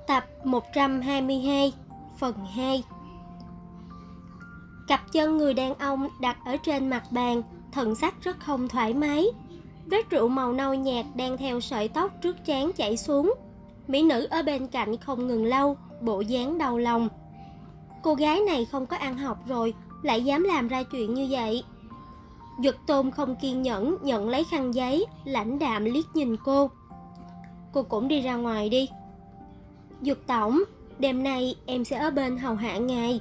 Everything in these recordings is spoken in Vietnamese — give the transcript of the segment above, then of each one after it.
Tập 122, phần 2. Cặp chân người đàn ông đặt ở trên mặt bàn, thần sắc rất không thoải mái. Vết rượu màu nâu nhạt đang theo sợi tóc trước trán chảy xuống. Mỹ nữ ở bên cạnh không ngừng lau, bộ dáng đau lòng. Cô gái này không có ăn học rồi, lại dám làm ra chuyện như vậy. Duật Tôn không kiên nhẫn nhận lấy khăn giấy, lãnh đạm liếc nhìn cô. Cô cũng đi ra ngoài đi. Duật tổng, đêm nay em sẽ ở bên hầu hạ ngài.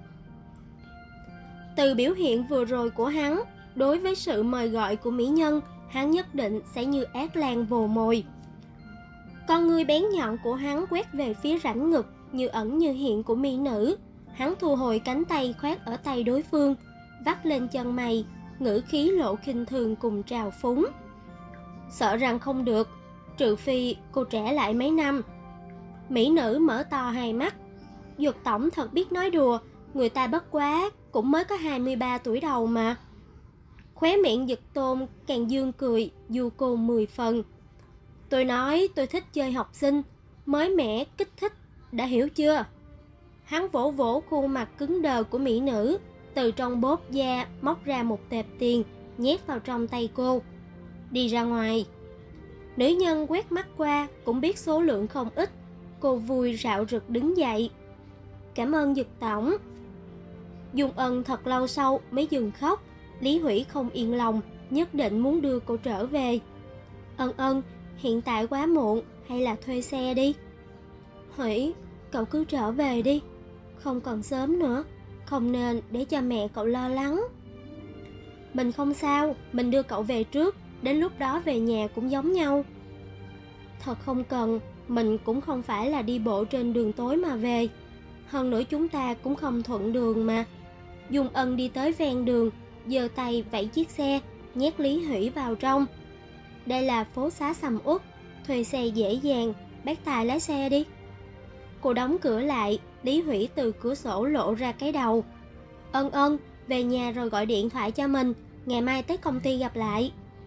Từ biểu hiện vừa rồi của hắn, đối với sự mời gọi của mỹ nhân, hắn nhất định sẽ như ác lang vồ mồi. Con ngươi bén nhọn của hắn quét về phía rãnh ngực, như ẩn như hiện của mỹ nữ. Hắn thu hồi cánh tay khoác ở tay đối phương, vắt lên chân mày, ngữ khí lộ khinh thường cùng trào phúng. Sợ rằng không được, trừ phi cô trẻ lại mấy năm. Mỹ nữ mở to hai mắt. Duật tổng thật biết nói đùa, người ta bất quá cũng mới có 23 tuổi đầu mà. Khóe miệng Duật Tôn càng dương cười, du cô 10 phần. Tôi nói tôi thích chơi học sinh, mới mẻ, kích thích, đã hiểu chưa? Hắn vỗ vỗ khuôn mặt cứng đờ của mỹ nữ, từ trong bóp da móc ra một tệp tiền, nhét vào trong tay cô. Đi ra ngoài. Nữ nhân quét mắt qua cũng biết số lượng không ít. Cô vui rạo rực đứng dậy. Cảm ơn Duật tổng. Dung Ân thật lâu sau mới dừng khóc. Lý Hủy không yên lòng, nhất định muốn đưa cô trở về. Ân, hiện tại quá muộn, hay là thuê xe đi. Hủy, cậu cứ trở về đi. Không còn sớm nữa, không nên để cho mẹ cậu lo lắng. Mình không sao, mình đưa cậu về trước, đến lúc đó về nhà cũng giống nhau. Thật không cần, mình cũng không phải là đi bộ trên đường tối mà về. Hơn nữa chúng ta cũng không thuận đường mà. Dung Ân đi tới ven đường, giơ tay vẫy chiếc xe, nhét Lý Hủy vào trong. Đây là phố xá sầm uất, thuê xe dễ dàng, bác tài lái xe đi. Cô đóng cửa lại, Lý Hủy từ cửa sổ lộ ra cái đầu. Ân, về nhà rồi gọi điện thoại cho mình, ngày mai tới công ty gặp lại.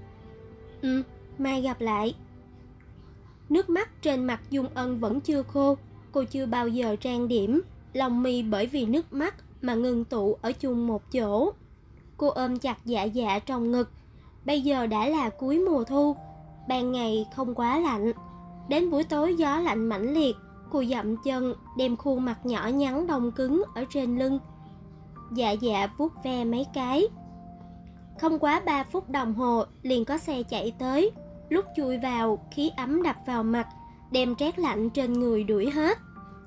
Mai gặp lại. Nước mắt trên mặt Dung Ân vẫn chưa khô, cô chưa bao giờ trang điểm, lông mi bởi vì nước mắt mà ngừng tụ ở chung một chỗ. Cô ôm chặt dạ trong ngực. Bây giờ đã là cuối mùa thu, ban ngày không quá lạnh. Đến buổi tối gió lạnh mãnh liệt, cô dậm chân đem khuôn mặt nhỏ nhắn đông cứng ở trên lưng. Dạ vuốt ve mấy cái. Không quá 3 phút đồng hồ liền có xe chạy tới. Lúc chui vào, khí ấm đập vào mặt, đem rét lạnh trên người đuổi hết.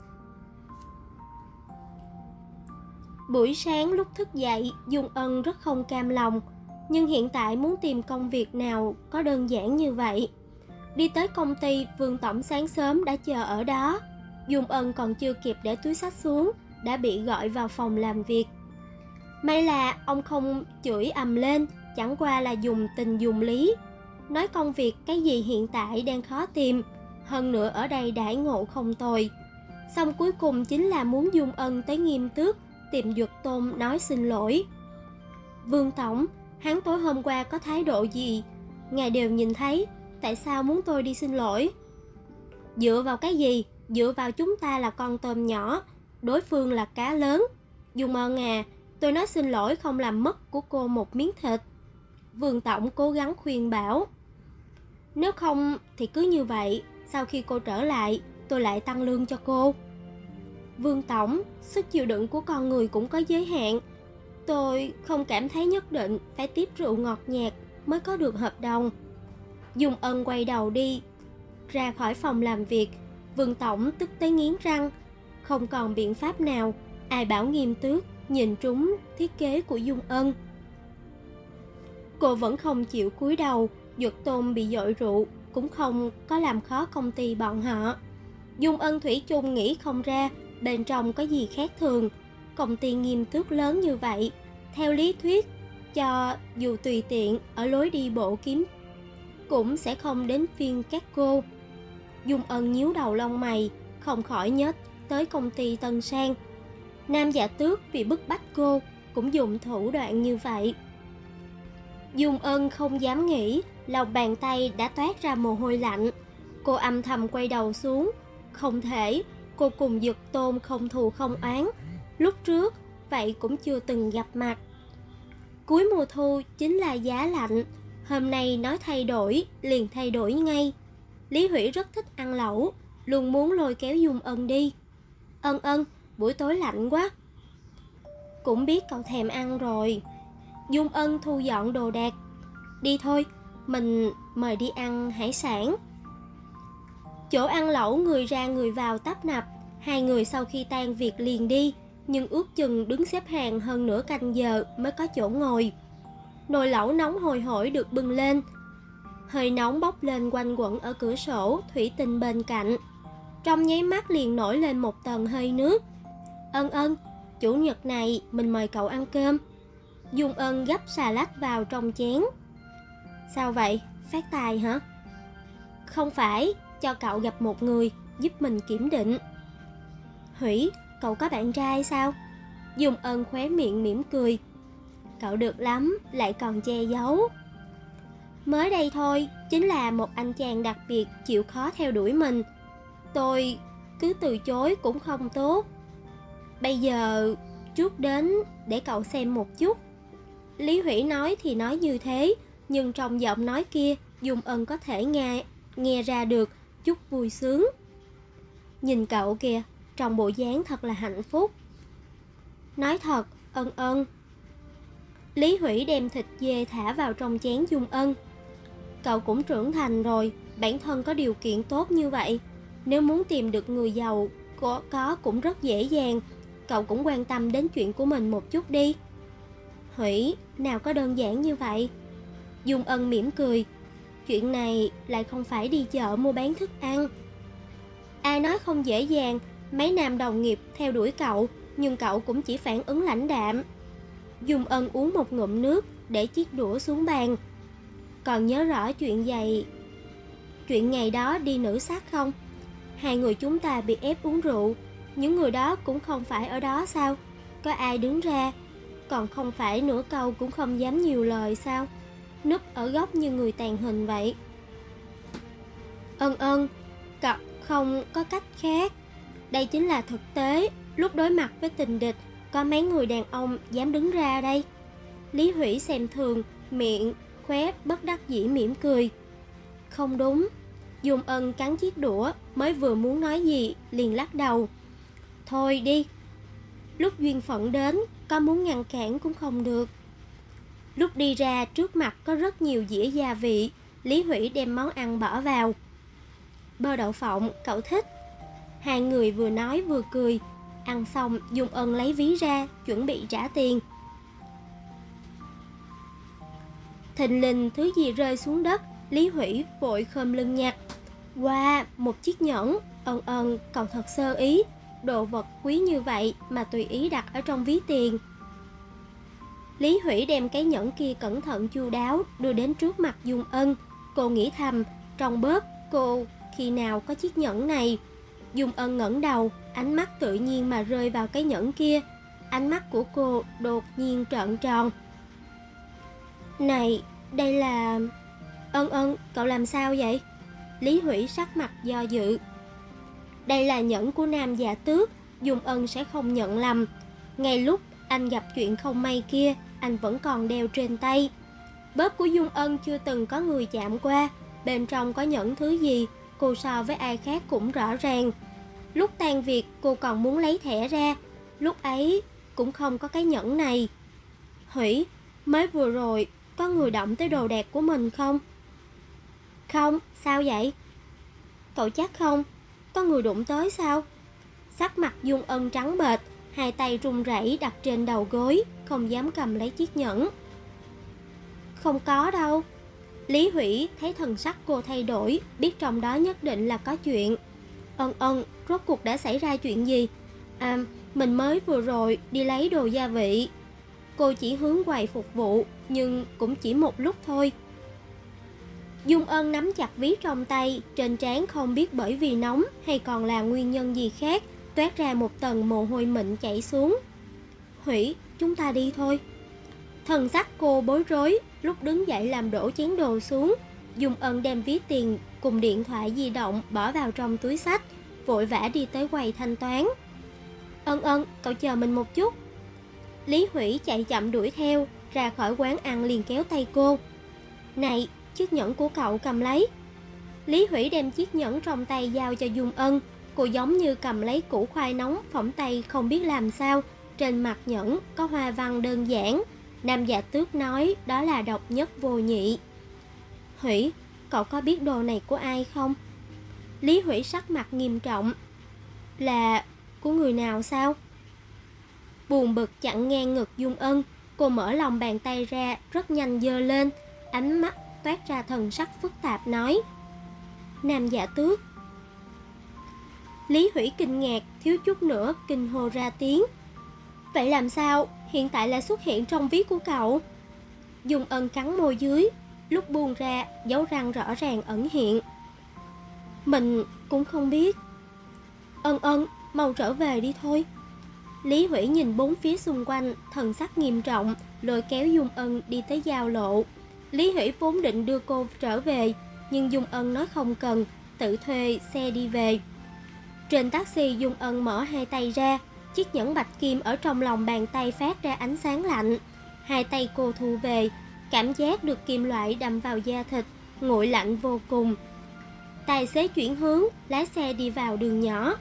Buổi sáng lúc thức dậy, Dung Ân rất không cam lòng. Nhưng hiện tại muốn tìm công việc nào có đơn giản như vậy. Đi tới công ty, Vương tổng sáng sớm đã chờ ở đó. Dung Ân còn chưa kịp để túi xách xuống, đã bị gọi vào phòng làm việc. May là ông không chửi ầm lên, chẳng qua là dùng tình dùng lý. Nói công việc cái gì hiện tại đang khó tìm, hơn nữa ở đây đãi ngộ không tồi. Xong cuối cùng chính là muốn Dung Ân tới Nghiêm Tước tìm Duật Tôn nói xin lỗi. Vương tổng, hắn tối hôm qua có thái độ gì? Ngài đều nhìn thấy, tại sao muốn tôi đi xin lỗi? Dựa vào cái gì? Dựa vào chúng ta là con tôm nhỏ, đối phương là cá lớn. Dung Ân à, tôi nói xin lỗi không làm mất của cô một miếng thịt. Vương tổng cố gắng khuyên bảo. Nếu không thì cứ như vậy, sau khi cô trở lại, tôi lại tăng lương cho cô. Vương tổng, sức chịu đựng của con người cũng có giới hạn. Tôi không cảm thấy nhất định phải tiếp rượu ngọt nhạt mới có được hợp đồng. Dung Ân quay đầu đi, ra khỏi phòng làm việc. Vương tổng tức tới nghiến răng. Không còn biện pháp nào, ai bảo Nghiêm Tước nhìn trúng thiết kế của Dung Ân. Cô vẫn không chịu cúi đầu. Duật Tôn bị dội rượu cũng không có làm khó công ty bọn họ. Dung Ân thủy chung nghĩ không ra bên trong có gì khác thường. Công ty Nghiêm Tước lớn như vậy, theo lý thuyết cho dù tùy tiện ở lối đi bộ kiếm cũng sẽ không đến phiên các cô. Dung Ân nhíu đầu lông mày, không khỏi nhớ tới công ty Tân Sang. Nam Dạ Tước vì bức bách cô cũng dùng thủ đoạn như vậy. Dung Ân không dám nghĩ, lòng bàn tay đã toát ra mồ hôi lạnh. Cô âm thầm quay đầu xuống. Không thể, Cô cùng Dực Tôn không thù không oán, lúc trước vậy cũng chưa từng gặp mặt. Cuối mùa thu chính là giá lạnh, hôm nay nói thay đổi liền thay đổi ngay. Lý Hủy rất thích ăn lẩu, luôn muốn lôi kéo Dung Ân đi. Ân ân, buổi tối lạnh quá. Cũng biết cậu thèm ăn rồi. Dung Ân thu dọn đồ đạc. Đi thôi, mình mời đi ăn hải sản. Chỗ ăn lẩu người ra người vào tấp nập. Hai người sau khi tan việc liền đi, nhưng ước chừng đứng xếp hàng hơn nửa canh giờ mới có chỗ ngồi. Nồi lẩu nóng hôi hổi được bưng lên, hơi nóng bốc lên quanh quẩn ở cửa sổ thủy tinh bên cạnh. Trong nháy mắt liền nổi lên một tầng hơi nước. Ân ân, chủ nhật này mình mời cậu ăn cơm. Dung Ân gắp xà lách vào trong chén. Sao vậy, phát tài hả? Không phải, cho cậu gặp một người giúp mình kiểm định. Hủy, cậu có bạn trai sao? Dung Ân khóe miệng mỉm cười. Cậu được lắm, lại còn che giấu. Mới đây thôi, chính là một anh chàng đặc biệt chịu khó theo đuổi mình. Tôi cứ từ chối cũng không tốt. Bây giờ trước đến để cậu xem một chút. Lý Hủy nói thì nói như thế, nhưng trong giọng nói kia Dung Ân có thể nghe ra được chút vui sướng. Nhìn cậu kìa, trong bộ dáng thật là hạnh phúc. Nói thật, Ân ân. Lý Hủy đem thịt dê thả vào trong chén Dung Ân. Cậu cũng trưởng thành rồi, bản thân có điều kiện tốt như vậy. Nếu muốn tìm được người giàu có cũng rất dễ dàng. Cậu cũng quan tâm đến chuyện của mình một chút đi. Hủy, nào có đơn giản như vậy. Dung Ân mỉm cười. Chuyện này lại không phải đi chợ mua bán thức ăn. Ai nói không dễ dàng. Mấy nam đồng nghiệp theo đuổi cậu, nhưng cậu cũng chỉ phản ứng lãnh đạm. Dung Ân uống một ngụm nước, để chiếc đũa xuống bàn. Còn nhớ rõ chuyện ngày đó đi nữ sắc không? Hai người chúng ta bị ép uống rượu. Những người đó cũng không phải ở đó sao? Có ai đứng ra? Còn không phải nửa câu cũng không dám nhiều lời sao? Núp ở góc như người tàn hình vậy. Ân ân, cậu không có cách khác. Đây chính là thực tế. Lúc đối mặt với tình địch, có mấy người đàn ông dám đứng ra đây? Lý Hủy xem thường, miệng khóe bất đắc dĩ mỉm cười. Không đúng. Dung Ân cắn chiếc đũa, mới vừa muốn nói gì liền lắc đầu. Thôi đi. Lúc duyên phận đến, có muốn ngăn cản cũng không được. Lúc đi ra trước mặt có rất nhiều dĩa gia vị. Lý Hủy đem món ăn bỏ vào. Bơ đậu phộng, cậu thích? Hai người vừa nói vừa cười. Ăn xong, Dung Ân lấy ví ra, chuẩn bị trả tiền. Thình lình thứ gì rơi xuống đất. Lý Hủy vội khom lưng nhặt. Wow, một chiếc nhẫn. Ân ân, cậu thật sơ ý. Đồ vật quý như vậy mà tùy ý đặt ở trong ví tiền. Lý Hủy đem cái nhẫn kia cẩn thận chu đáo đưa đến trước mặt Dung Ân. Cô nghĩ thầm, trong bóp cô khi nào có chiếc nhẫn này. Dung Ân ngẩng đầu, ánh mắt tự nhiên mà rơi vào cái nhẫn kia. Ánh mắt của cô đột nhiên trợn tròn. Này, đây là... Ân ân, cậu làm sao vậy? Lý Hủy sắc mặt do dự. Đây là nhẫn của Nam Dạ Tước, Dung Ân sẽ không nhận lầm. Ngay lúc anh gặp chuyện không may kia, anh vẫn còn đeo trên tay. Bóp của Dung Ân chưa từng có người chạm qua. Bên trong có nhẫn thứ gì, cô so với ai khác cũng rõ ràng. Lúc tan việc cô còn muốn lấy thẻ ra. Lúc ấy cũng không có cái nhẫn này. Hủy, mới vừa rồi có người động tới đồ đạc của mình không? Không, sao vậy? Cậu chắc không? Có người đụng tới sao? Sắc mặt Dung Ân trắng bệch, hai tay run rẩy đặt trên đầu gối, không dám cầm lấy chiếc nhẫn. Không có đâu. Lý Hủy thấy thần sắc cô thay đổi, biết trong đó nhất định là có chuyện. Ân ân, rốt cuộc đã xảy ra chuyện gì? À, mình mới vừa rồi đi lấy đồ gia vị. Cô chỉ hướng quầy phục vụ, nhưng cũng chỉ một lúc thôi. Dung Ân nắm chặt ví trong tay, trên trán không biết bởi vì nóng hay còn là nguyên nhân gì khác, toát ra một tầng mồ hôi mịn chảy xuống. Hủy, chúng ta đi thôi. Thần sắc cô bối rối, lúc đứng dậy làm đổ chén đồ xuống. Dung Ân đem ví tiền cùng điện thoại di động bỏ vào trong túi xách, vội vã đi tới quầy thanh toán. Ân Ân, cậu chờ mình một chút. Lý Hủy chạy chậm đuổi theo, ra khỏi quán ăn liền kéo tay cô. Này, chiếc nhẫn của cậu cầm lấy. Lý Hủy đem chiếc nhẫn trong tay giao cho Dung Ân. Cô giống như cầm lấy củ khoai nóng, phỏng tay không biết làm sao. Trên mặt nhẫn có hoa văn đơn giản. Nam Dạ Tước nói đó là độc nhất vô nhị. Hủy, cậu có biết đồ này của ai không? Lý Hủy sắc mặt nghiêm trọng. Là của người nào sao? Buồn bực chặn ngang ngực Dung Ân. Cô mở lòng bàn tay ra, rất nhanh giơ lên, ánh mắt toát ra thần sắc phức tạp nói: Nam Dạ Tước. Lý Hủy kinh ngạc, thiếu chút nữa kinh hô ra tiếng. Vậy làm sao hiện tại lại xuất hiện trong ví của cậu? Dung Ân cắn môi dưới, lúc buông ra, dấu răng rõ ràng ẩn hiện. Mình cũng không biết. Ân Ân, mau trở về đi thôi. Lý Hủy nhìn bốn phía xung quanh, thần sắc nghiêm trọng, lôi kéo Dung Ân đi tới giao lộ. Lý Hủy vốn định đưa cô trở về, nhưng Dung Ân nói không cần, tự thuê xe đi về. Trên taxi, Dung Ân mở hai tay ra, chiếc nhẫn bạch kim ở trong lòng bàn tay phát ra ánh sáng lạnh. Hai tay cô thu về, cảm giác được kim loại đâm vào da thịt, nguội lạnh vô cùng. Tài xế chuyển hướng, lái xe đi vào đường nhỏ.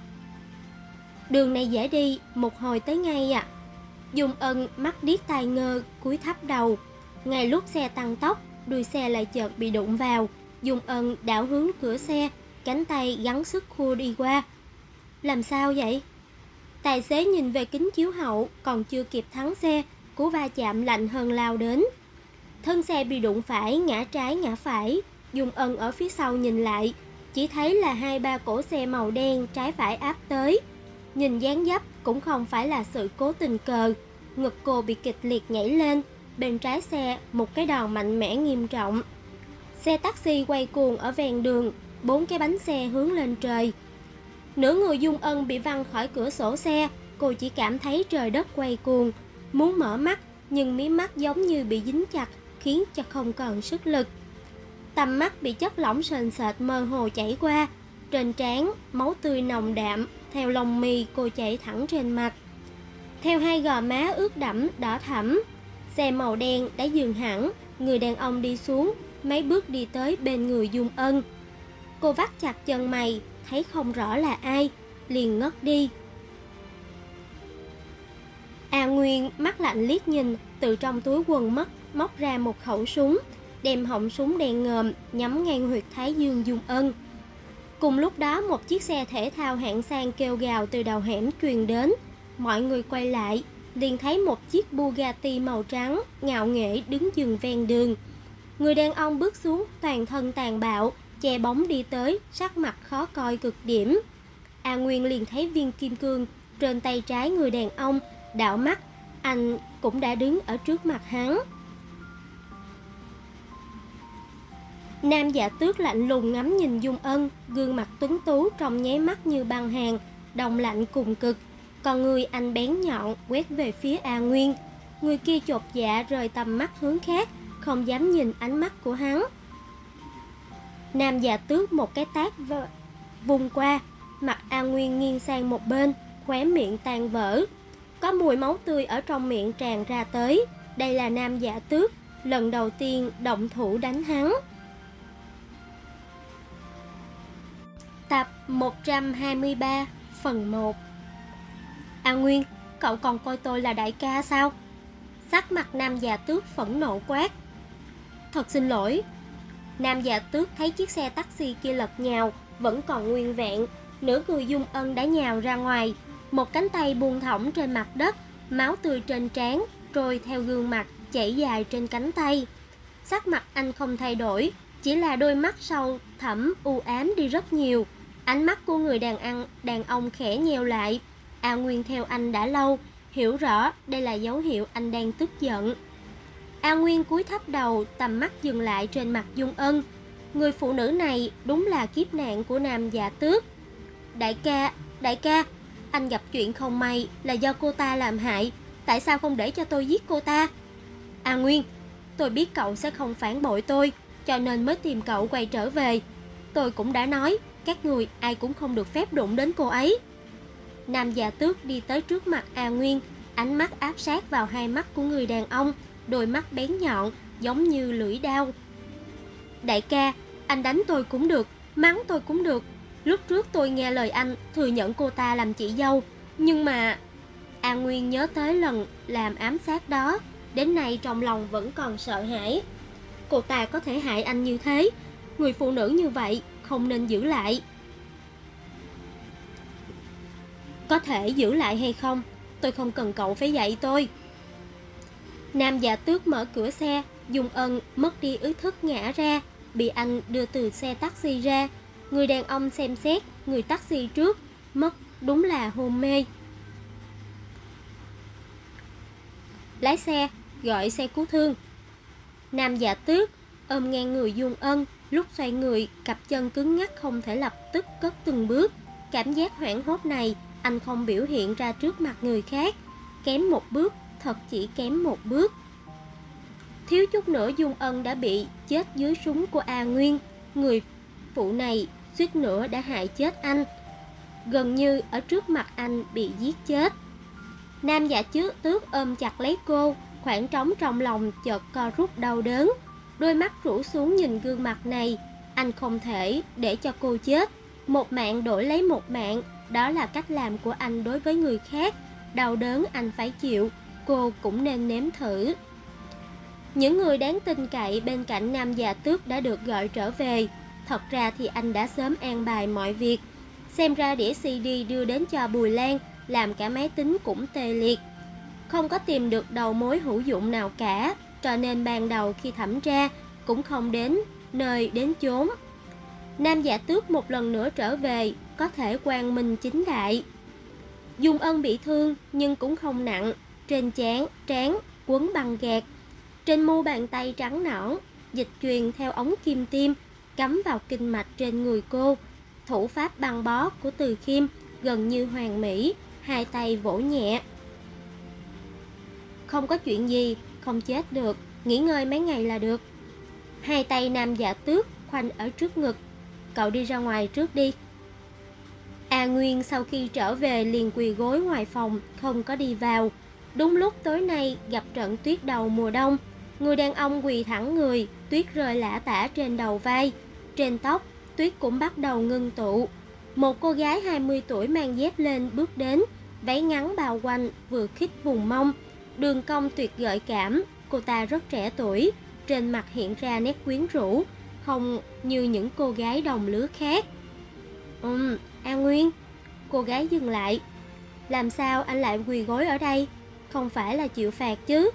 Đường này dễ đi, một hồi tới ngay ạ. Dung Ân mắt điếc tai ngơ, cúi thấp đầu. Ngay lúc xe tăng tốc, đuôi xe lại chợt bị đụng vào. Dung Ân đảo hướng cửa xe, cánh tay gắng sức khua đi qua. Làm sao vậy? Tài xế nhìn về kính chiếu hậu, còn chưa kịp thắng xe, cú va chạm lạnh hơn lao đến. Thân xe bị đụng phải, ngã trái ngã phải. Dung Ân ở phía sau nhìn lại, chỉ thấy là hai ba cỗ xe màu đen trái phải áp tới. Nhìn dáng dấp cũng không phải là sự cố tình cờ. Ngực cô bị kịch liệt nhảy lên, bên trái xe một cái đòn mạnh mẽ nghiêm trọng. Xe taxi quay cuồng ở ven đường, bốn cái bánh xe hướng lên trời. Nửa người Dung Ân bị văng khỏi cửa sổ xe, cô chỉ cảm thấy trời đất quay cuồng, muốn mở mắt nhưng mí mắt giống như bị dính chặt, khiến cho không còn sức lực. Tầm mắt bị chất lỏng sền sệt mơ hồ chảy qua, trên trán máu tươi nồng đạm theo lông mi cô chảy thẳng trên mặt, theo hai gò má ướt đẫm đỏ thẫm. Xe màu đen đã dừng hẳn, người đàn ông đi xuống, mấy bước đi tới bên người Dung Ân. Cô vắt chặt chân mày, thấy không rõ là ai, liền ngất đi. A Nguyên mắt lạnh liếc nhìn, từ trong túi quần móc ra một khẩu súng, đem họng súng đen ngòm nhắm ngang huyệt thái dương Dung Ân. Cùng lúc đó, một chiếc xe thể thao hạng sang kêu gào từ đầu hẻm truyền đến. Mọi người quay lại, liền thấy một chiếc Bugatti màu trắng ngạo nghễ đứng dừng ven đường. Người đàn ông bước xuống, toàn thân tàn bạo, che bóng đi tới, sắc mặt khó coi cực điểm. A Nguyên liền thấy viên kim cương trên tay trái người đàn ông, đảo mắt, anh cũng đã đứng ở trước mặt hắn. Nam Dạ Tước lạnh lùng ngắm nhìn Dung Ân, gương mặt tuấn tú trong nháy mắt như băng hàn, đông lạnh cùng cực. Còn người anh bén nhọn quét về phía A Nguyên. Người kia chột dạ rời tầm mắt hướng khác, không dám nhìn ánh mắt của hắn. Nam Dạ Tước một cái tát vùng qua, mặt A Nguyên nghiêng sang một bên, khóe miệng tan vỡ. Có mùi máu tươi ở trong miệng tràn ra tới. Đây là Nam Dạ Tước lần đầu tiên động thủ đánh hắn. Tập 123 phần 1. A Nguyên, cậu còn coi tôi là đại ca sao? Sắc mặt Nam Dạ Tước phẫn nộ quát. Thật xin lỗi. Nam Dạ Tước thấy chiếc xe taxi kia lật nhào, vẫn còn nguyên vẹn. Nửa người Dung Ân đã nhào ra ngoài, một cánh tay buông thõng trên mặt đất, máu tươi trên trán trôi theo gương mặt chảy dài trên cánh tay. Sắc mặt anh không thay đổi, chỉ là đôi mắt sâu thẳm u ám đi rất nhiều. Ánh mắt của người đàn ông khẽ nheo lại. A Nguyên theo anh đã lâu, hiểu rõ đây là dấu hiệu anh đang tức giận. A Nguyên cúi thấp đầu, tầm mắt dừng lại trên mặt Dung Ân. Người phụ nữ này đúng là kiếp nạn của Nam Dạ Tước. Đại ca, anh gặp chuyện không may là do cô ta làm hại. Tại sao không để cho tôi giết cô ta? A Nguyên, tôi biết cậu sẽ không phản bội tôi, cho nên mới tìm cậu quay trở về. Tôi cũng đã nói, các người ai cũng không được phép đụng đến cô ấy. Nam Dạ Tước đi tới trước mặt A Nguyên, ánh mắt áp sát vào hai mắt của người đàn ông, đôi mắt bén nhọn giống như lưỡi dao. Đại ca, anh đánh tôi cũng được, mắng tôi cũng được. Lúc trước tôi nghe lời anh thừa nhận cô ta làm chị dâu, nhưng mà... A Nguyên nhớ tới lần làm ám sát đó, đến nay trong lòng vẫn còn sợ hãi. Cô ta có thể hại anh như thế, người phụ nữ như vậy không nên giữ lại. Có thể giữ lại hay không, tôi không cần cậu phải dạy tôi. Nam Dạ Tước mở cửa xe, Dung Ân mất đi ý thức ngã ra, bị anh đưa từ xe taxi ra. Người đàn ông xem xét người taxi trước, mất đúng là hôn mê. Lái xe, gọi xe cứu thương. Nam Dạ Tước ôm ngang người Dung Ân, lúc xoay người, cặp chân cứng ngắc không thể lập tức cất từng bước. Cảm giác hoảng hốt này anh không biểu hiện ra trước mặt người khác. Kém một bước, thật chỉ kém một bước. Thiếu chút nữa Dung Ân đã bị chết dưới súng của A Nguyên. Người phụ này suýt nữa đã hại chết anh, gần như ở trước mặt anh bị giết chết. Nam Dạ Tước ôm chặt lấy cô, khoảng trống trong lòng chợt co rút đau đớn. Đôi mắt rũ xuống nhìn gương mặt này. Anh không thể để cho cô chết. Một mạng đổi lấy một mạng, đó là cách làm của anh đối với người khác. Đau đớn anh phải chịu, cô cũng nên nếm thử. Những người đáng tin cậy bên cạnh Nam Dạ Tước đã được gọi trở về. Thật ra thì anh đã sớm an bài mọi việc. Xem ra đĩa CD đưa đến cho Bùi Lan, làm cả máy tính cũng tê liệt. Không có tìm được đầu mối hữu dụng nào cả, cho nên ban đầu khi thẩm tra cũng không đến nơi đến chốn. Nam Dạ Tước một lần nữa trở về, có thể quang minh chính đại. Dung Ân bị thương nhưng cũng không nặng, trên trán quấn băng gạc, trên mu bàn tay trắng nõn, dịch truyền theo ống kim tiêm cắm vào kinh mạch trên người cô. Thủ pháp băng bó của Từ Khiêm gần như hoàn mỹ, hai tay vỗ nhẹ. Không có chuyện gì, không chết được, nghỉ ngơi mấy ngày là được. Hai tay Nam Dạ Tước khoanh ở trước ngực. Cậu đi ra ngoài trước đi. A Nguyên sau khi trở về liền quỳ gối ngoài phòng, không có đi vào. Đúng lúc tối nay gặp trận tuyết đầu mùa đông, người đàn ông quỳ thẳng người, tuyết rơi lả tả trên đầu vai, trên tóc, tuyết cũng bắt đầu ngưng tụ. Một cô gái 20 tuổi mang dép lên bước đến, váy ngắn bao quanh, vừa khít vùng mông, đường cong tuyệt gợi cảm. Cô ta rất trẻ tuổi, trên mặt hiện ra nét quyến rũ, không như những cô gái đồng lứa khác. A Nguyên. Cô gái dừng lại. Làm sao anh lại quỳ gối ở đây? Không phải là chịu phạt chứ?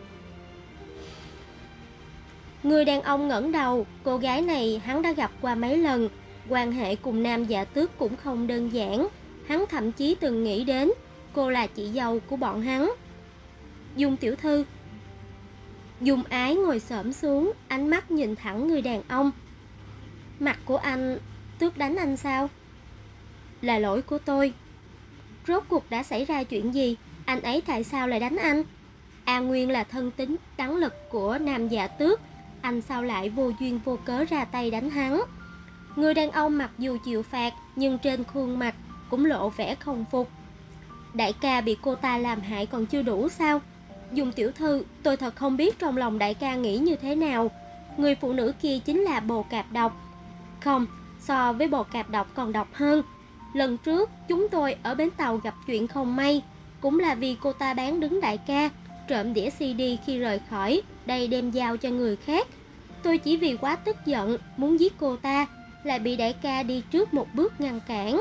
Người đàn ông ngẩng đầu. Cô gái này hắn đã gặp qua mấy lần, quan hệ cùng Nam Dạ Tước cũng không đơn giản. Hắn thậm chí từng nghĩ đến cô là chị dâu của bọn hắn. Dung tiểu thư. Dung Ái ngồi xổm xuống, ánh mắt nhìn thẳng người đàn ông. Mặt của anh, Tước đánh anh sao? Là lỗi của tôi. Rốt cuộc đã xảy ra chuyện gì? Anh ấy tại sao lại đánh anh? A Nguyên là thân tín đắn lực của Nam Dạ Tước, anh sao lại vô duyên vô cớ ra tay đánh hắn? Người đàn ông mặc dù chịu phạt nhưng trên khuôn mặt cũng lộ vẻ không phục. Đại ca bị cô ta làm hại còn chưa đủ sao? Dung tiểu thư, tôi thật không biết trong lòng đại ca nghĩ như thế nào. Người phụ nữ kia chính là bồ cạp độc. Không, so với bồ cạp độc còn độc hơn. Lần trước chúng tôi ở bến tàu gặp chuyện không may, cũng là vì cô ta bán đứng đại ca, trộm đĩa CD khi rời khỏi đây đem giao cho người khác. Tôi chỉ vì quá tức giận muốn giết cô ta, lại bị đại ca đi trước một bước ngăn cản.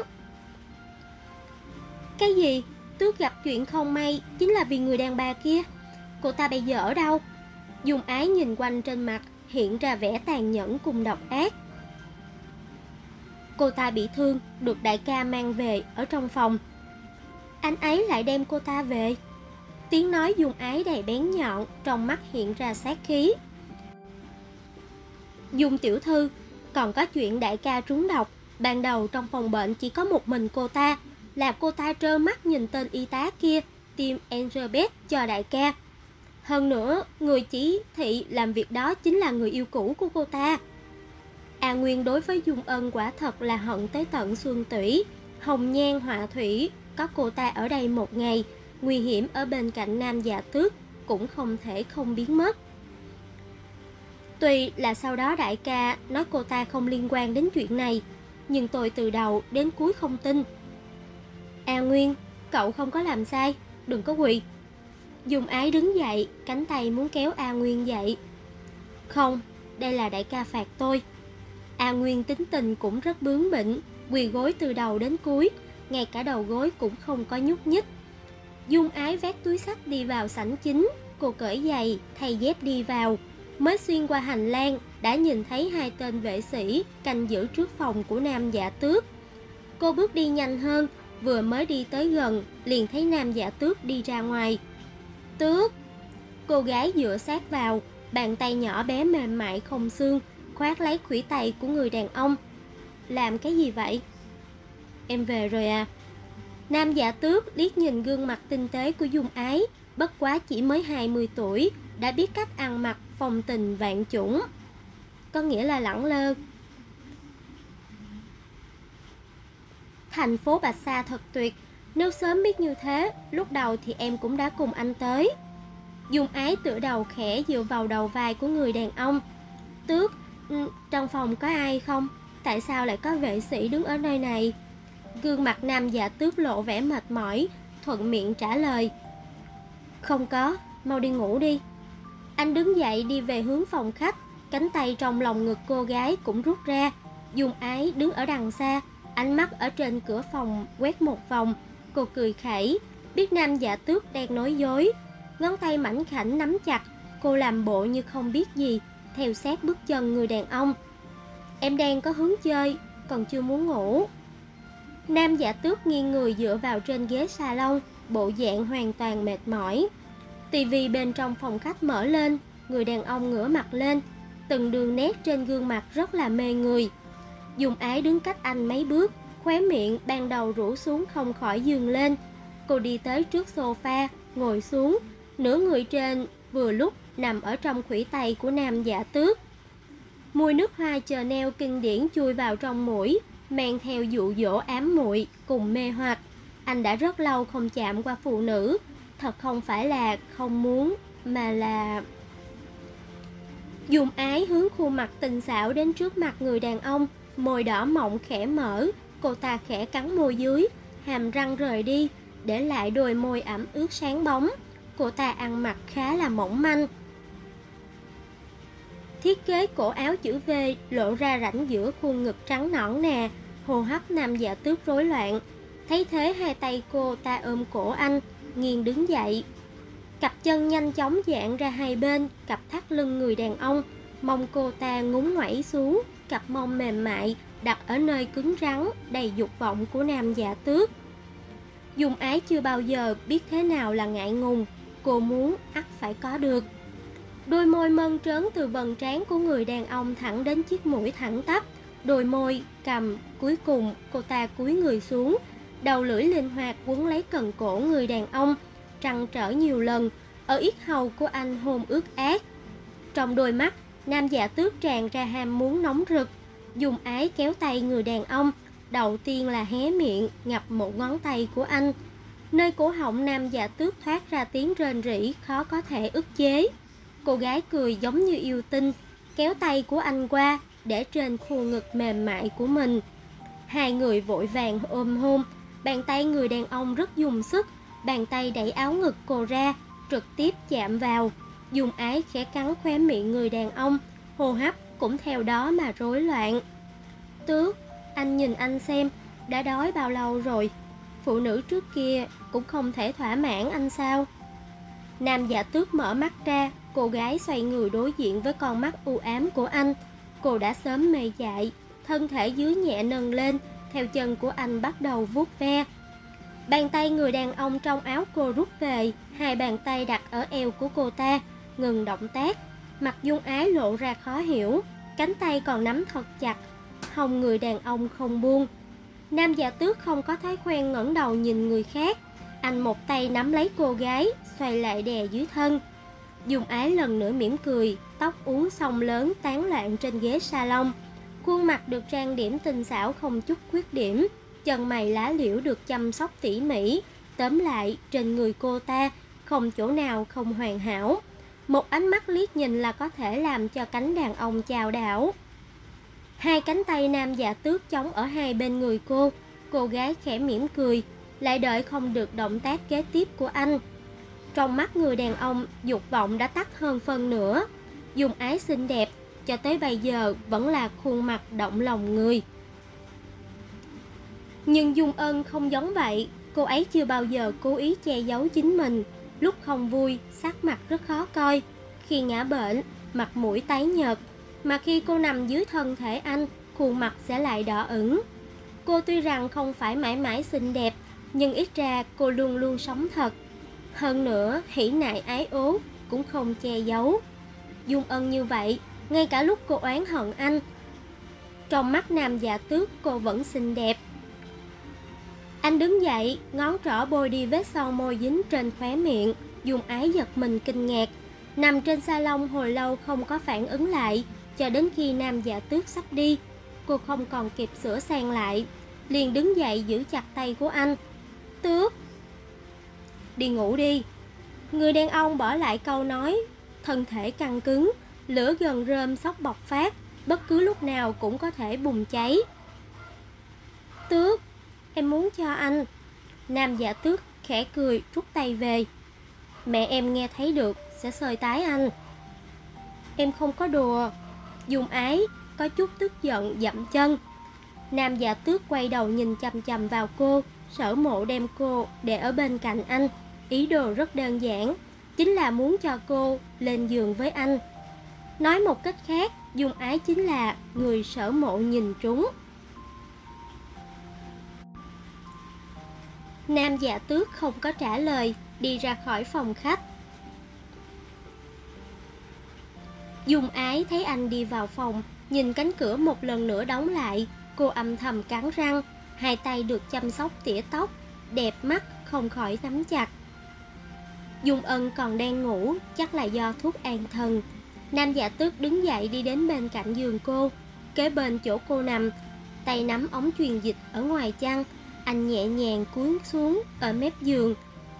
Cái gì? Tước gặp chuyện không may chính là vì người đàn bà kia. Cô ta bây giờ ở đâu? Dung Ái nhìn quanh, trên mặt hiện ra vẻ tàn nhẫn cùng độc ác. Cô ta bị thương, được đại ca mang về ở trong phòng. Anh ấy lại đem cô ta về. Tiếng nói Dung Ái đầy bén nhọn, trong mắt hiện ra sát khí. Dung tiểu thư, còn có chuyện đại ca trúng độc. Ban đầu trong phòng bệnh chỉ có một mình cô ta, là cô ta trơ mắt nhìn tên y tá kia tiêm Engelbert cho đại ca. Hơn nữa, người chỉ thị làm việc đó chính là người yêu cũ của cô ta. A Nguyên đối với Dung Ân quả thật là hận tới tận xương tủy. Hồng nhan họa thủy, có cô ta ở đây một ngày, nguy hiểm ở bên cạnh Nam Dạ Tước cũng không thể không biến mất. Tuy là sau đó đại ca nói cô ta không liên quan đến chuyện này, nhưng tôi từ đầu đến cuối không tin. A Nguyên, cậu không có làm sai, đừng có quỳ. Dung Ái đứng dậy, cánh tay muốn kéo A Nguyên dậy. Không, đây là đại ca phạt tôi. A Nguyên tính tình cũng rất bướng bỉnh, quỳ gối từ đầu đến cuối, ngay cả đầu gối cũng không có nhúc nhích. Dung Ái vác túi xách đi vào sảnh chính, cô cởi giày, thay dép đi vào. Mới xuyên qua hành lang, đã nhìn thấy hai tên vệ sĩ canh giữ trước phòng của Nam Dạ Tước. Cô bước đi nhanh hơn, vừa mới đi tới gần, liền thấy Nam Dạ Tước đi ra ngoài. Tước! Cô gái dựa sát vào, bàn tay nhỏ bé mềm mại không xương, khoác lấy khuỷu tay của người đàn ông. Làm cái gì vậy? Em về rồi à? Nam Dạ Tước liếc nhìn gương mặt tinh tế của Dung Ái, bất quá chỉ mới 20 tuổi, đã biết cách ăn mặc phong tình vạn chủng. Có nghĩa là lẳng lơ. Thành phố Bạch Sa thật tuyệt, nếu sớm biết như thế, lúc đầu thì em cũng đã cùng anh tới. Dung Ái tựa đầu khẽ dựa vào đầu vai của người đàn ông. Tước, trong phòng có ai không? Tại sao lại có vệ sĩ đứng ở nơi này? Gương mặt Nam Dạ Tước lộ vẻ mệt mỏi, thuận miệng trả lời. Không có, mau đi ngủ đi. Anh đứng dậy đi về hướng phòng khách, cánh tay trong lòng ngực cô gái cũng rút ra. Dung Ái đứng ở đằng xa, ánh mắt ở trên cửa phòng quét một vòng. Cô cười khẩy, biết Nam Dạ Tước đang nói dối. Ngón tay mảnh khảnh nắm chặt, cô làm bộ như không biết gì, theo sát bước chân người đàn ông. Em đang có hứng chơi, còn chưa muốn ngủ. Nam Dạ Tước nghiêng người dựa vào trên ghế salon, bộ dạng hoàn toàn mệt mỏi. Tivi bên trong phòng khách mở lên, người đàn ông ngửa mặt lên, từng đường nét trên gương mặt rất là mê người. Dung Ái đứng cách anh mấy bước, khóe miệng ban đầu rũ xuống không khỏi dương lên. Cô đi tới trước sofa, ngồi xuống, nửa người trên vừa lúc nằm ở trong khuỷu tay của Nam Dạ Tước. Mùi nước hoa Chanel kinh điển chui vào trong mũi, mang theo dụ dỗ ám muội cùng mê hoặc. Anh đã rất lâu không chạm qua phụ nữ, thật không phải là không muốn, mà là... Dung Ái hướng khuôn mặt tinh xảo đến trước mặt người đàn ông, môi đỏ mọng khẽ mở, cô ta khẽ cắn môi dưới, hàm răng rời đi, để lại đôi môi ẩm ướt sáng bóng. Cô ta ăn mặc khá là mỏng manh. Thiết kế cổ áo chữ V lộ ra rãnh giữa khuôn ngực trắng nõn nà, hô hấp Nam Dạ Tước rối loạn. Thấy thế hai tay cô ta ôm cổ anh, nghiêng đứng dậy. Cặp chân nhanh chóng dạn ra hai bên, cặp thắt lưng người đàn ông, mông cô ta ngúng ngoẩy xuống, cặp mông mềm mại đặt ở nơi cứng rắn, đầy dục vọng của Nam Dạ Tước. Dung Ái chưa bao giờ biết thế nào là ngại ngùng, cô muốn ắt phải có được. Đôi môi mơn trớn từ vầng trán của người đàn ông thẳng đến chiếc mũi thẳng tắp, đôi môi, cằm, cuối cùng cô ta cúi người xuống, đầu lưỡi linh hoạt quấn lấy cần cổ người đàn ông, trăn trở nhiều lần, ở yết hầu của anh hôn ướt át. Trong đôi mắt, Nam Dạ Tước tràn ra ham muốn nóng rực. Dung Ái kéo tay người đàn ông, đầu tiên là hé miệng, ngập một ngón tay của anh. Nơi cổ họng Nam Dạ Tước thoát ra tiếng rên rỉ khó có thể ức chế. Cô gái cười giống như yêu tinh, kéo tay của anh qua, để trên khuôn ngực mềm mại của mình. Hai người vội vàng ôm hôn, bàn tay người đàn ông rất dùng sức, bàn tay đẩy áo ngực cô ra, trực tiếp chạm vào. Dung Ái khẽ cắn khóe miệng người đàn ông, hô hấp cũng theo đó mà rối loạn. Tước, anh nhìn anh xem, đã đói bao lâu rồi? Phụ nữ trước kia cũng không thể thỏa mãn anh sao? Nam Dạ Tước mở mắt ra, cô gái xoay người đối diện với con mắt u ám của anh. Cô đã sớm mê dại, thân thể dưới nhẹ nâng lên, theo chân của anh bắt đầu vuốt ve. Bàn tay người đàn ông trong áo cô rút về, hai bàn tay đặt ở eo của cô ta, ngừng động tác. Mặt Dung Ái lộ ra khó hiểu, cánh tay còn nắm thật chặt, hông người đàn ông không buông. Nam Dạ Tước không có thói quen ngẩng đầu nhìn người khác, anh một tay nắm lấy cô gái, xoay lại đè dưới thân. Dung Ái lần nữa mỉm cười, tóc uốn xông lớn tán loạn trên ghế salon. Khuôn mặt được trang điểm tinh xảo không chút khuyết điểm, chân mày lá liễu được chăm sóc tỉ mỉ. Tóm lại, trên người cô ta không chỗ nào không hoàn hảo. Một ánh mắt liếc nhìn là có thể làm cho cánh đàn ông chao đảo. Hai cánh tay Nam Dạ Tước chống ở hai bên người cô gái khẽ mỉm cười, lại đợi không được động tác kế tiếp của anh. Trong mắt người đàn ông, dục vọng đã tắt hơn phân nửa. Dung Ái xinh đẹp, cho tới bây giờ vẫn là khuôn mặt động lòng người. Nhưng Dung Ân không giống vậy, cô ấy chưa bao giờ cố ý che giấu chính mình. Lúc không vui, sắc mặt rất khó coi. Khi ngã bệnh, mặt mũi tái nhợt. Mà khi cô nằm dưới thân thể anh, khuôn mặt sẽ lại đỏ ửng. Cô tuy rằng không phải mãi mãi xinh đẹp, nhưng ít ra cô luôn luôn sống thật. Hơn nữa, hỉ nại ái ố cũng không che giấu. Dung Ân như vậy, ngay cả lúc cô oán hận anh, trong mắt Nam Dạ Tước cô vẫn xinh đẹp. Anh đứng dậy, ngón trỏ bôi đi vết son môi dính trên khóe miệng. Dung Ái giật mình kinh ngạc, nằm trên salon hồi lâu không có phản ứng lại. Cho đến khi Nam Dạ Tước sắp đi, cô không còn kịp sửa sang lại, liền đứng dậy giữ chặt tay của anh. Tước, đi ngủ đi. Người đàn ông bỏ lại câu nói, thân thể căng cứng, lửa gần rơm sắp bộc phát, bất cứ lúc nào cũng có thể bùng cháy. Tước, em muốn cho anh. Nam Dạ Tước khẽ cười rút tay về. Mẹ em nghe thấy được sẽ sơi tái anh. Em không có đùa. Dung Ái có chút tức giận dậm chân. Nam Dạ Tước quay đầu nhìn chằm chằm vào cô. Sở Mộ đem cô để ở bên cạnh anh. Ý đồ rất đơn giản, chính là muốn cho cô lên giường với anh. Nói một cách khác, Dung Ái chính là người Sở Mộ nhìn trúng. Nam Dạ Tước không có trả lời, đi ra khỏi phòng khách. Dung Ái thấy anh đi vào phòng, nhìn cánh cửa một lần nữa đóng lại. Cô âm thầm cắn răng, hai tay được chăm sóc tỉa tóc, đẹp mắt không khỏi nắm chặt. Dung Ân còn đang ngủ, chắc là do thuốc an thần. Nam Dạ Tước đứng dậy đi đến bên cạnh giường cô, kế bên chỗ cô nằm, tay nắm ống truyền dịch ở ngoài chăn. Anh nhẹ nhàng cúi xuống ở mép giường,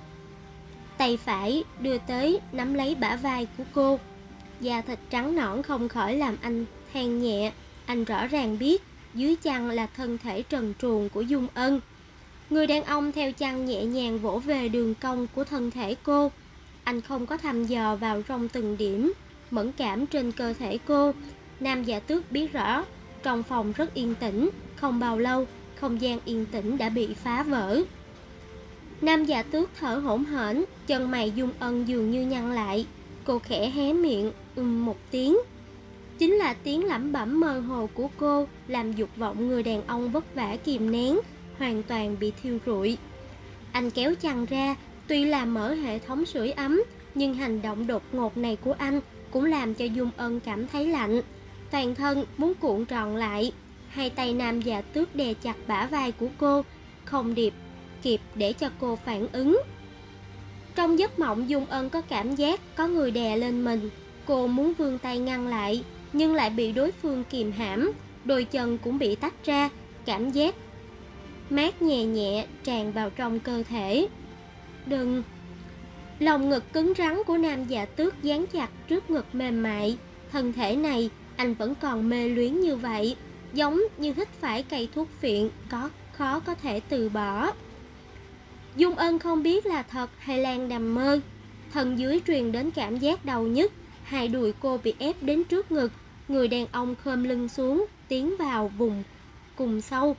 tay phải đưa tới nắm lấy bả vai của cô. Da thịt trắng nõn không khỏi làm anh than nhẹ. Anh rõ ràng biết dưới chăn là thân thể trần truồng của Dung Ân. Người đàn ông theo chăn nhẹ nhàng vỗ về đường cong của thân thể cô. Anh không có thăm dò vào trong từng điểm mẫn cảm trên cơ thể cô. Nam Dạ Tước biết rõ trong phòng rất yên tĩnh, không bao lâu không gian yên tĩnh đã bị phá vỡ. Nam Dạ Tước thở hổn hển, chân mày Dung Ân dường như nhăn lại. Cô khẽ hé miệng một tiếng. Chính là tiếng lẩm bẩm mơ hồ của cô làm dục vọng người đàn ông vất vả kìm nén hoàn toàn bị thiêu rụi. Anh kéo chăn ra, tuy là mở hệ thống sưởi ấm, nhưng hành động đột ngột này của anh cũng làm cho Dung Ân cảm thấy lạnh. Toàn thân muốn cuộn tròn lại. Hai tay Nam Dạ Tước đè chặt bả vai của cô, không kịp để cho cô phản ứng. Trong giấc mộng, Dung Ân có cảm giác có người đè lên mình. Cô muốn vươn tay ngăn lại, nhưng lại bị đối phương kìm hãm. Đôi chân cũng bị tách ra, cảm giác mát nhẹ nhẹ tràn vào trong cơ thể. Đừng! Lòng ngực cứng rắn của Nam Dạ Tước dán chặt trước ngực mềm mại. Thân thể này anh vẫn còn mê luyến như vậy, giống như hít phải cây thuốc phiện khó có thể từ bỏ. Dung Ân không biết là thật hay đang nằm mơ. Thân dưới truyền đến cảm giác đau nhức, hai đùi cô bị ép đến trước ngực. Người đàn ông khom lưng xuống, tiến vào vùng cùng sâu.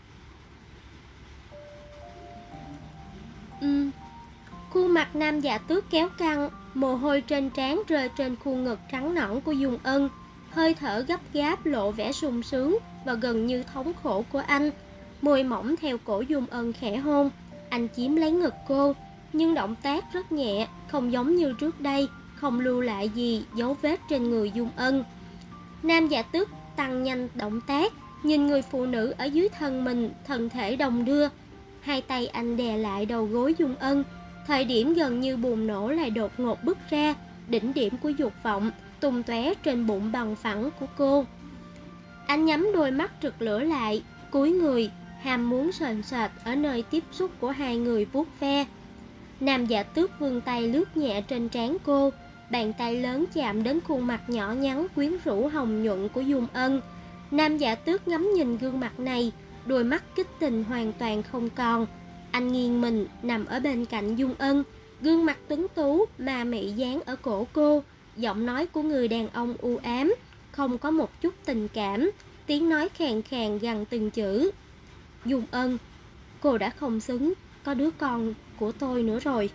Khuôn mặt Nam Dạ Tước kéo căng, mồ hôi trên trán rơi trên khuôn ngực trắng nõn của Dung Ân. Hơi thở gấp gáp lộ vẻ sung sướng và gần như thống khổ của anh. Môi mỏng theo cổ Dung Ân khẽ hôn. Anh chiếm lấy ngực cô, nhưng động tác rất nhẹ, không giống như trước đây, không lưu lại gì dấu vết trên người Dung Ân. Nam Dạ Tước tăng nhanh động tác, nhìn người phụ nữ ở dưới thân mình, thân thể đồng đưa. Hai tay anh đè lại đầu gối Dung Ân. Thời điểm gần như bùng nổ lại đột ngột bứt ra, đỉnh điểm của dục vọng tung tóe trên bụng bằng phẳng của cô. Anh nhắm đôi mắt rực lửa lại, cúi người, ham muốn sền sệt ở nơi tiếp xúc của hai người vuốt ve. Nam Dạ Tước vươn tay lướt nhẹ trên trán cô, bàn tay lớn chạm đến khuôn mặt nhỏ nhắn quyến rũ hồng nhuận của Dung Ân. Nam Dạ Tước ngắm nhìn gương mặt này, đôi mắt kích tình hoàn toàn không còn. Anh nghiêng mình nằm ở bên cạnh Dung Ân, gương mặt tuấn tú mà mị dán ở cổ cô, giọng nói của người đàn ông u ám, không có một chút tình cảm, tiếng nói khàn khàn gằn từng chữ. Dung Ân, cô đã không xứng có đứa con của tôi nữa rồi.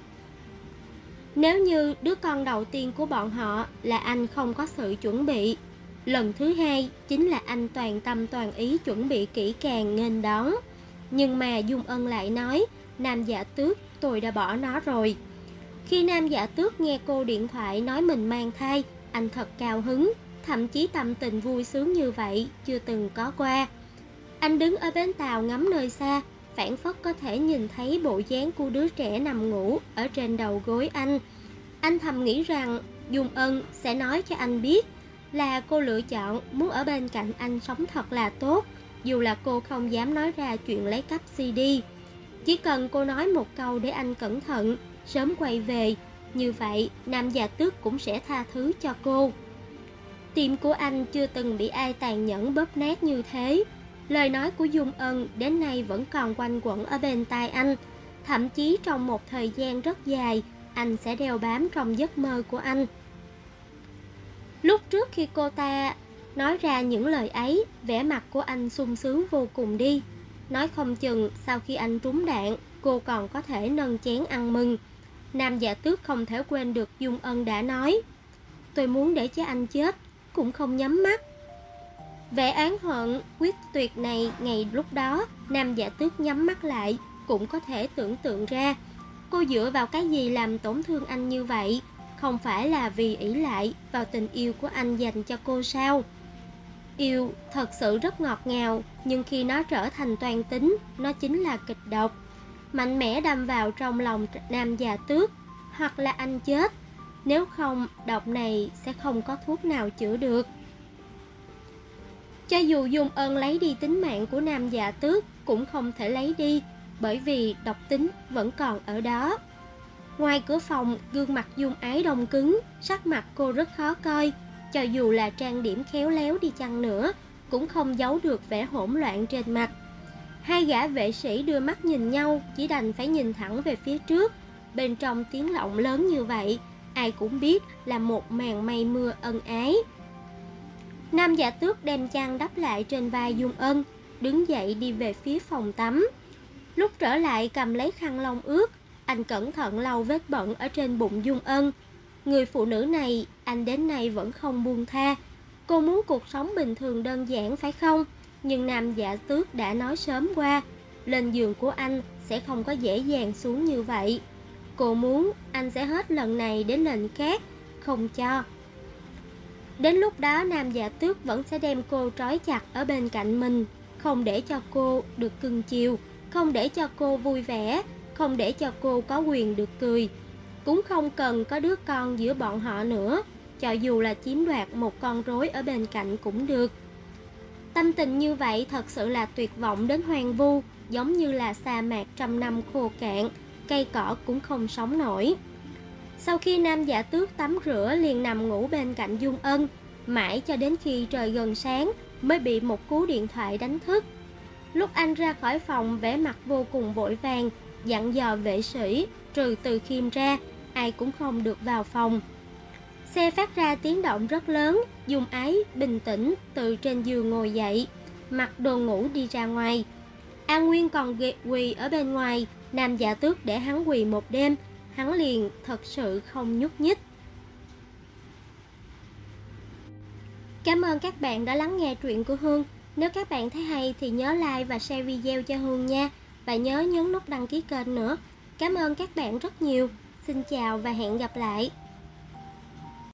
Nếu như đứa con đầu tiên của bọn họ là anh không có sự chuẩn bị, lần thứ hai chính là anh toàn tâm toàn ý chuẩn bị kỹ càng nghênh đón. Nhưng mà Dung Ân lại nói, Nam Dạ Tước, tôi đã bỏ nó rồi. Khi Nam Dạ Tước nghe cô điện thoại nói mình mang thai, anh thật cao hứng, thậm chí tâm tình vui sướng như vậy chưa từng có qua. Anh đứng ở bến tàu ngắm nơi xa, phảng phất có thể nhìn thấy bộ dáng của đứa trẻ nằm ngủ ở trên đầu gối anh. Anh thầm nghĩ rằng Dung Ân sẽ nói cho anh biết là cô lựa chọn muốn ở bên cạnh anh sống thật là tốt, dù là cô không dám nói ra chuyện lấy cắp CD. Chỉ cần cô nói một câu để anh cẩn thận, sớm quay về, như vậy Nam Dạ Tước cũng sẽ tha thứ cho cô. Tim của anh chưa từng bị ai tàn nhẫn bóp nát như thế. Lời nói của Dung Ân đến nay vẫn còn quanh quẩn ở bên tai anh. Thậm chí trong một thời gian rất dài, anh sẽ đeo bám trong giấc mơ của anh. Lúc trước khi cô ta nói ra những lời ấy, vẻ mặt của anh sung sướng vô cùng đi. Nói không chừng sau khi anh trúng đạn, cô còn có thể nâng chén ăn mừng. Nam Dạ Tước không thể quên được Dung Ân đã nói, tôi muốn để cho anh chết, cũng không nhắm mắt. Vẻ oán hận quyết tuyệt này ngày lúc đó, Nam Dạ Tước nhắm mắt lại, cũng có thể tưởng tượng ra. Cô dựa vào cái gì làm tổn thương anh như vậy? Không phải là vì ỷ lại vào tình yêu của anh dành cho cô sao? Yêu thật sự rất ngọt ngào, nhưng khi nó trở thành toan tính, nó chính là kịch độc. Mạnh mẽ đâm vào trong lòng Nam Dạ Tước, hoặc là anh chết. Nếu không, độc này sẽ không có thuốc nào chữa được. Cho dù Dung Ân lấy đi tính mạng của Nam Dạ Tước, cũng không thể lấy đi, bởi vì độc tính vẫn còn ở đó. Ngoài cửa phòng, gương mặt Dung Ái đông cứng, sắc mặt cô rất khó coi. Cho dù là trang điểm khéo léo đi chăng nữa, cũng không giấu được vẻ hỗn loạn trên mặt. Hai gã vệ sĩ đưa mắt nhìn nhau, chỉ đành phải nhìn thẳng về phía trước. Bên trong tiếng lọng lớn như vậy, ai cũng biết là một màn mây mưa ân ái. Nam Dạ Tước đem chăn đắp lại trên vai Dung Ân, đứng dậy đi về phía phòng tắm. Lúc trở lại cầm lấy khăn lông ướt, anh cẩn thận lau vết bẩn ở trên bụng Dung Ân. Người phụ nữ này, anh đến nay vẫn không buông tha. Cô muốn cuộc sống bình thường đơn giản phải không? Nhưng Nam Dạ Tước đã nói sớm qua, lên giường của anh sẽ không có dễ dàng xuống như vậy. Cô muốn anh sẽ hết lần này đến lần khác, không cho. Đến lúc đó Nam Dạ Tước vẫn sẽ đem cô trói chặt ở bên cạnh mình, không để cho cô được cưng chiều, không để cho cô vui vẻ, không để cho cô có quyền được cười. Cũng không cần có đứa con giữa bọn họ nữa, cho dù là chiếm đoạt một con rối ở bên cạnh cũng được. Tâm tình như vậy thật sự là tuyệt vọng đến hoang vu, giống như là sa mạc trăm năm khô cạn, cây cỏ cũng không sống nổi. Sau khi Nam Dạ Tước tắm rửa liền nằm ngủ bên cạnh Dung Ân, mãi cho đến khi trời gần sáng mới bị một cú điện thoại đánh thức. Lúc anh ra khỏi phòng vẻ mặt vô cùng vội vàng, dặn dò vệ sĩ, trừ Từ Khiêm ra, ai cũng không được vào phòng. Xe phát ra tiếng động rất lớn, Dung Ái bình tĩnh từ trên giường ngồi dậy, mặc đồ ngủ đi ra ngoài. An Nguyên còn quỳ ở bên ngoài, Nam Dạ Tước để hắn quỳ một đêm, hắn liền thật sự không nhúc nhích. Cảm ơn các bạn đã lắng nghe truyện của Hương. Nếu các bạn thấy hay thì nhớ like và share video cho Hương nha. Và nhớ nhấn nút đăng ký kênh nữa. Cảm ơn các bạn rất nhiều. Xin chào và hẹn gặp lại.